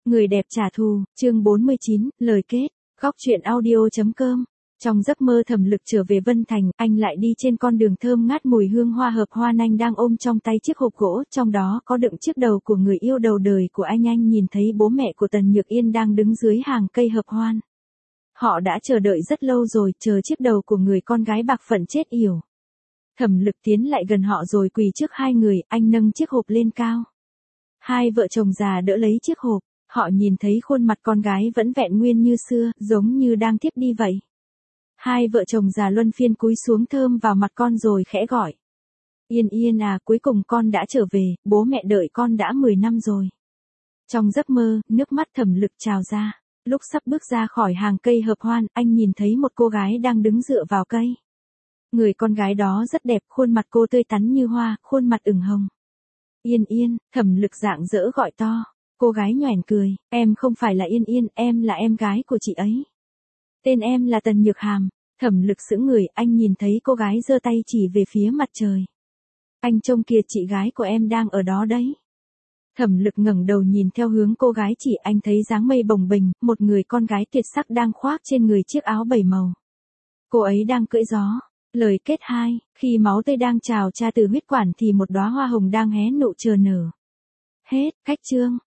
Người đẹp trả thù, chương 49, lời kết, góc truyện audio.com. Trong giấc mơ Thẩm Lực trở về Vân Thành, anh lại đi trên con đường thơm ngát mùi hương hoa hợp hoa anh đang ôm trong tay chiếc hộp gỗ, trong đó có đựng chiếc đầu của người yêu đầu đời của anh. Anh nhìn thấy bố mẹ của Tần Nhược Yên đang đứng dưới hàng cây hợp hoan. Họ đã chờ đợi rất lâu rồi, chờ chiếc đầu của người con gái bạc phận chết yểu. Thẩm Lực tiến lại gần họ rồi quỳ trước hai người, anh nâng chiếc hộp lên cao. Hai vợ chồng già đỡ lấy chiếc hộp, họ nhìn thấy khuôn mặt con gái vẫn vẹn nguyên như xưa, giống như đang thiếp đi vậy. Hai vợ chồng già luân phiên cúi xuống thơm vào mặt con rồi khẽ gọi. Yên Yên à, cuối cùng con đã trở về, bố mẹ đợi con đã 10 năm rồi. Trong giấc mơ, nước mắt Thẩm Lực trào ra. Lúc sắp bước ra khỏi hàng cây hợp hoan, anh nhìn thấy một cô gái đang đứng dựa vào cây. Người con gái đó rất đẹp, khuôn mặt cô tươi tắn như hoa, khuôn mặt ửng hồng. Yên Yên, Thẩm Lực rạng rỡ gọi to. Cô gái nhoẻn cười, em không phải là Yên Yên, em là em gái của chị ấy. Tên em là Tần Nhược Hàm. Thẩm Lực sững người, anh nhìn thấy cô gái giơ tay chỉ về phía mặt trời. Anh trông kìa, chị gái của em đang ở đó đấy. Thẩm Lực ngẩng đầu nhìn theo hướng cô gái chỉ, anh thấy dáng mây bồng bềnh, một người con gái tuyệt sắc đang khoác trên người chiếc áo 7 màu. Cô ấy đang cưỡi gió. Lời kết 2, khi máu tươi đang trào ra từ huyết quản thì một đóa hoa hồng đang hé nụ chờ nở. Hết, cách chương.